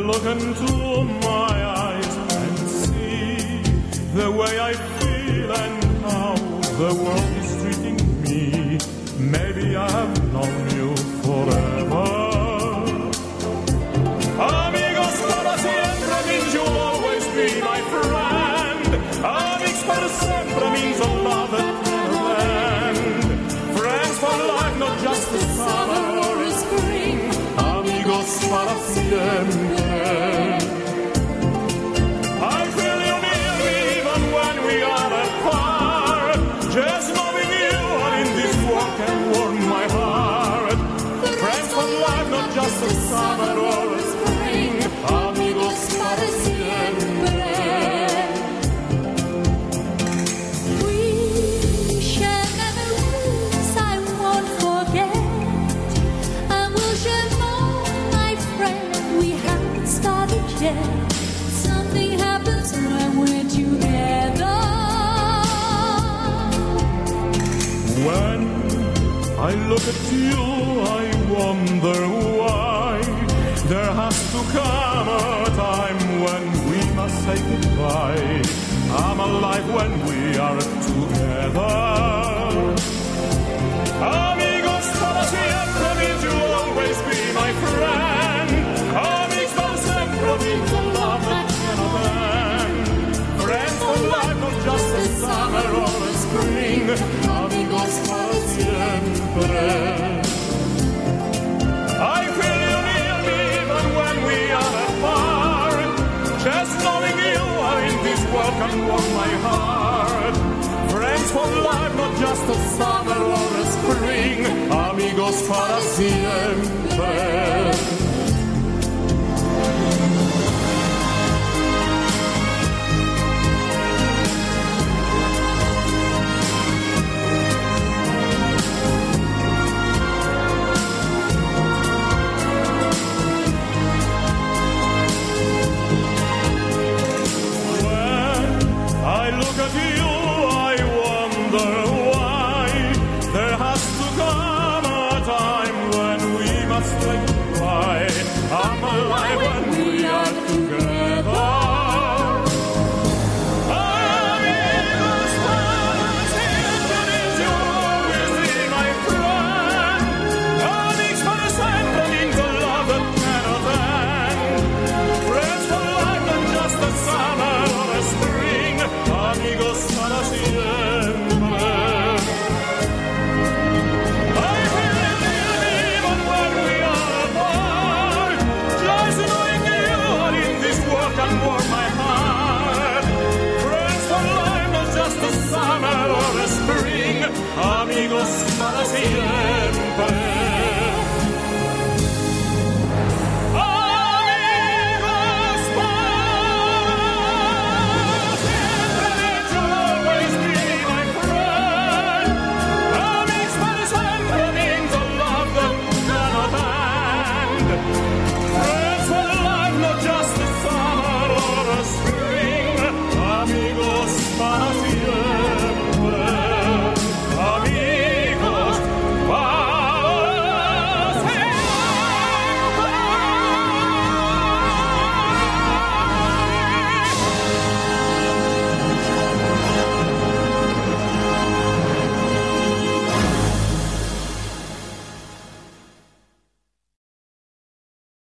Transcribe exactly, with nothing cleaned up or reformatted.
look into my eyes and see the way I feel and how the world is treating me, maybe I have known you forever. Amigos para siempre means you'll always be my friend. Amigos para siempre means a love that never ends. Friends for life, not just the summer or the spring. Amigos para siempre. I feel you near me even when we are apart. Just knowing you are in this world can warm my heart. Friends for life, not just the summer or the spring. Amigos para siempre. We share memories I won't forget, and we'll share more, my friend. We haven't started yet. Something happens when we're together. When I look at you, I wonder why there has to come a time when we must say goodbye. I'm alive when we are together. Amigos para siempre means you'll always be my friend. Amigos para siempre means a love that cannot end. Friends for life, not just the summer or the spring. Amigos para siempre. I feel you near me even when we are apart. Just knowing you are in this world can warm my heart. Friends for life, not just the summer or the spring. Amigos para siempre. I look at you, I wonder why there has to come a time when we must say goodbye. I'm alive when we are together. Amigos para siempre means you'll always be my friend. Amigos para siempre means a love that cannot end. Friends for life, not just the summer or the spring. Amigos para siempre. I feel it even when we are apart. Just knowing you are in this world can warm my heart. Friends for life, not just the summer or the spring. Amigos para siempre.